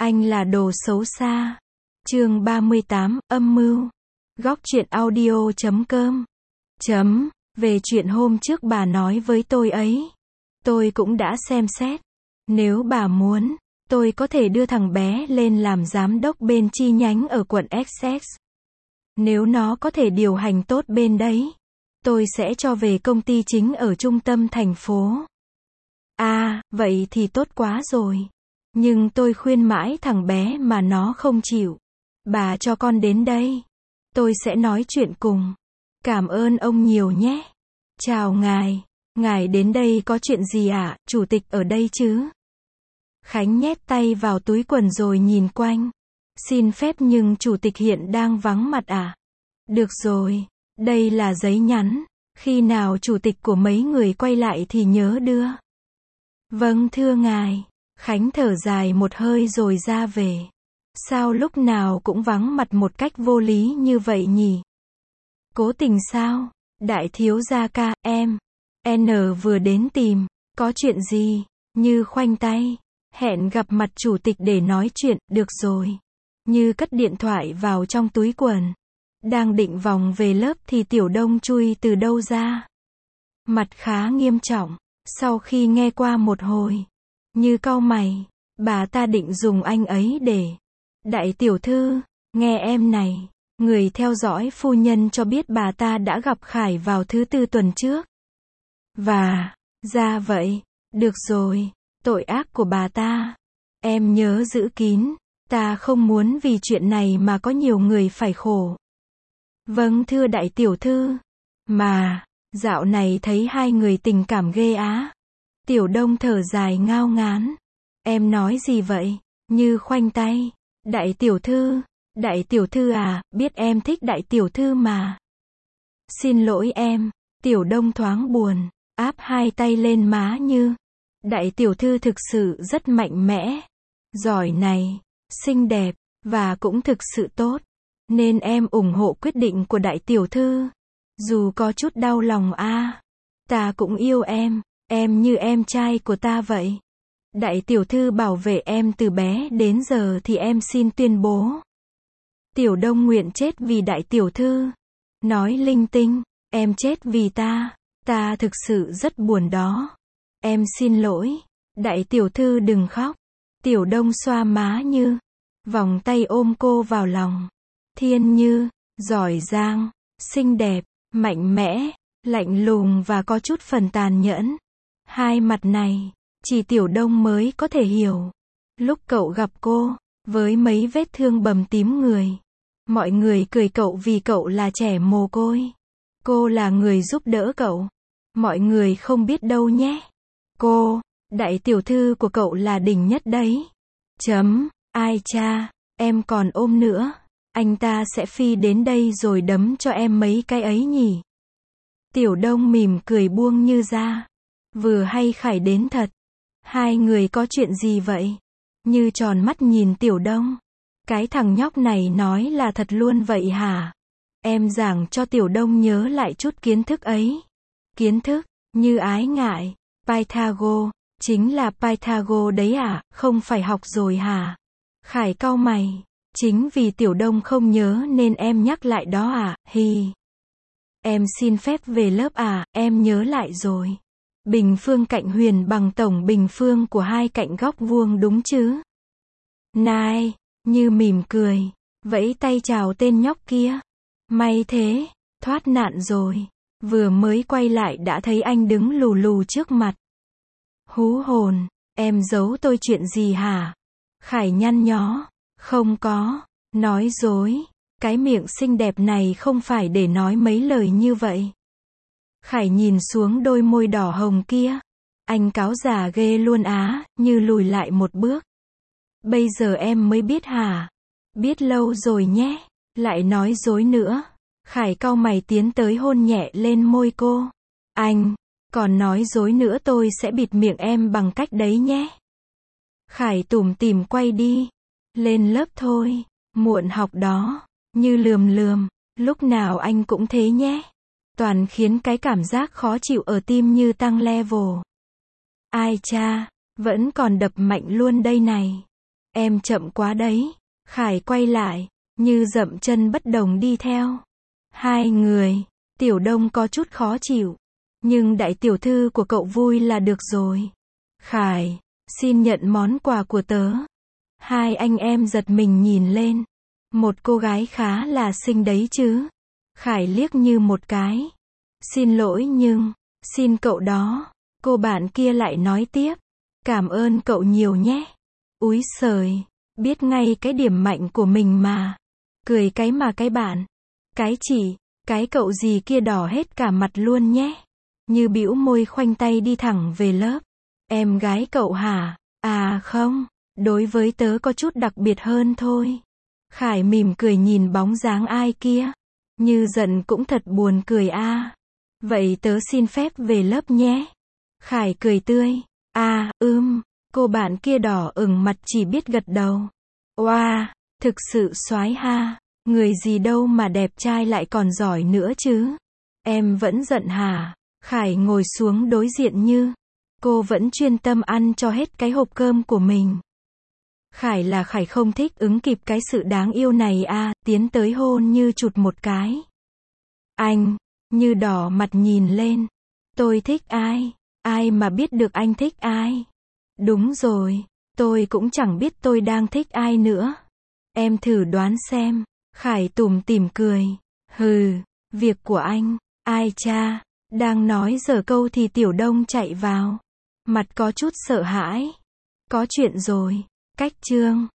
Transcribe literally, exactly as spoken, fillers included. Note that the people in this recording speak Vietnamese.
Anh là đồ xấu xa. Chương ba mươi tám, âm mưu. Góc truyện audio chấm com. Chấm, về chuyện hôm trước bà nói với tôi ấy. Tôi cũng đã xem xét. Nếu bà muốn, tôi có thể đưa thằng bé lên làm giám đốc bên chi nhánh ở quận Essex. Nếu nó có thể điều hành tốt bên đấy, tôi sẽ cho về công ty chính ở trung tâm thành phố. À, vậy thì tốt quá rồi. Nhưng tôi khuyên mãi thằng bé mà nó không chịu. Bà cho con đến đây. Tôi sẽ nói chuyện cùng. Cảm ơn ông nhiều nhé. Chào ngài. Ngài đến đây có chuyện gì ạ? À? Chủ tịch ở đây chứ? Khánh nhét tay vào túi quần rồi nhìn quanh. Xin phép nhưng chủ tịch hiện đang vắng mặt à? Được rồi. Đây là giấy nhắn. Khi nào chủ tịch của mấy người quay lại thì nhớ đưa. Vâng thưa ngài. Khánh thở dài một hơi rồi ra về. Sao lúc nào cũng vắng mặt một cách vô lý như vậy nhỉ? Cố tình sao? Đại thiếu gia ca, em. N vừa đến tìm. Có chuyện gì? Như khoanh tay. Hẹn gặp mặt chủ tịch để nói chuyện, được rồi. Như cất điện thoại vào trong túi quần. Đang định vòng về lớp thì Tiểu Đông chui từ đâu ra. Mặt khá nghiêm trọng. Sau khi nghe qua một hồi. Như cau mày. Bà ta định dùng anh ấy để. Đại tiểu thư, nghe em này. Người theo dõi phu nhân cho biết bà ta đã gặp Khải vào thứ tư tuần trước. Và, ra vậy. Được rồi. Tội ác của bà ta. Em nhớ giữ kín. Ta không muốn vì chuyện này mà có nhiều người phải khổ. Vâng thưa đại tiểu thư. Mà, dạo này thấy hai người tình cảm ghê á. Tiểu Đông thở dài ngao ngán. Em nói gì vậy? Như khoanh tay. Đại tiểu thư. Đại tiểu thư à, biết em thích đại tiểu thư mà. Xin lỗi em. Tiểu Đông thoáng buồn. Áp hai tay lên má Như. Đại tiểu thư thực sự rất mạnh mẽ. Giỏi này. Xinh đẹp. Và cũng thực sự tốt. Nên em ủng hộ quyết định của đại tiểu thư. Dù có chút đau lòng a. À, ta cũng yêu em. Em như em trai của ta vậy. Đại tiểu thư bảo vệ em từ bé đến giờ thì em xin tuyên bố. Tiểu Đông nguyện chết vì đại tiểu thư. Nói linh tinh. Em chết vì ta. Ta thực sự rất buồn đó. Em xin lỗi. Đại tiểu thư đừng khóc. Tiểu Đông xoa má Như. Vòng tay ôm cô vào lòng. Thiên Như. Giỏi giang. Xinh đẹp. Mạnh mẽ. Lạnh lùng và có chút phần tàn nhẫn. Hai mặt này. Chỉ Tiểu Đông mới có thể hiểu. Lúc cậu gặp cô. Với mấy vết thương bầm tím người. Mọi người cười cậu vì cậu là trẻ mồ côi. Cô là người giúp đỡ cậu. Mọi người không biết đâu nhé. Cô, đại tiểu thư của cậu là đỉnh nhất đấy. Chấm, ai cha, em còn ôm nữa. Anh ta sẽ phi đến đây rồi đấm cho em mấy cái ấy nhỉ. Tiểu Đông mỉm cười buông Như ra. Vừa hay Khải đến thật. Hai người có chuyện gì vậy? Như tròn mắt nhìn Tiểu Đông. Cái thằng nhóc này nói là thật luôn vậy hả? Em giảng cho Tiểu Đông nhớ lại chút kiến thức ấy. Kiến thức, Như ái ngại. Pythagore, chính là Pythagore đấy à, không phải học rồi hả? Khải cau mày. Chính vì Tiểu Đông không nhớ nên em nhắc lại đó à, hi. Em xin phép về lớp à, em nhớ lại rồi. Bình phương cạnh huyền bằng tổng bình phương của hai cạnh góc vuông đúng chứ? Này, Như mỉm cười. Vẫy tay chào tên nhóc kia. May thế, thoát nạn rồi. Vừa mới quay lại đã thấy anh đứng lù lù trước mặt. Hú hồn, em giấu tôi chuyện gì hả? Khải nhăn nhó. Không có. Nói dối. Cái miệng xinh đẹp này không phải để nói mấy lời như vậy. Khải nhìn xuống đôi môi đỏ hồng kia. Anh cáo già ghê luôn á, Như lùi lại một bước. Bây giờ em mới biết hả? Biết lâu rồi nhé. Lại nói dối nữa. Khải cau mày tiến tới hôn nhẹ lên môi cô. Anh, còn nói dối nữa tôi sẽ bịt miệng em bằng cách đấy nhé. Khải tủm tỉm quay đi. Lên lớp thôi. Muộn học đó. Như lườm lườm. Lúc nào anh cũng thế nhé. Toàn khiến cái cảm giác khó chịu ở tim Như tăng level. Ai cha, vẫn còn đập mạnh luôn đây này. Em chậm quá đấy. Khải quay lại, như dậm chân bất đồng đi theo. Hai người, Tiểu Đông có chút khó chịu. Nhưng đại tiểu thư của cậu vui là được rồi. Khải, xin nhận món quà của tớ. Hai anh em giật mình nhìn lên. Một cô gái khá là xinh đấy chứ. Khải liếc như một cái. Xin lỗi nhưng, xin cậu đó. Cô bạn kia lại nói tiếp. Cảm ơn cậu nhiều nhé. Úi xời, biết ngay cái điểm mạnh của mình mà. Cười cái mà cái bạn. Cái chỉ, cái cậu gì kia đỏ hết cả mặt luôn nhé. Như bĩu môi khoanh tay đi thẳng về lớp. Em gái cậu hả? À không, đối với tớ có chút đặc biệt hơn thôi. Khải mỉm cười nhìn bóng dáng ai kia. Như giận cũng thật buồn cười a. À. Vậy tớ xin phép về lớp nhé. Khải cười tươi. À, ưm, cô bạn kia đỏ ửng mặt chỉ biết gật đầu. Oa, wow, thực sự soái ha. Người gì đâu mà đẹp trai lại còn giỏi nữa chứ. Em vẫn giận hả? Khải ngồi xuống đối diện Như. Cô vẫn chuyên tâm ăn cho hết cái hộp cơm của mình. Khải là Khải không thích ứng kịp cái sự đáng yêu này à, tiến tới hôn Như chụt một cái. Anh, Như đỏ mặt nhìn lên. Tôi thích ai? Ai mà biết được anh thích ai? Đúng rồi, tôi cũng chẳng biết tôi đang thích ai nữa. Em thử đoán xem. Khải tủm tỉm cười. Hừ, việc của anh. Ai cha? Đang nói dở câu thì Tiểu Đông chạy vào. Mặt có chút sợ hãi. Có chuyện rồi. Cách chương.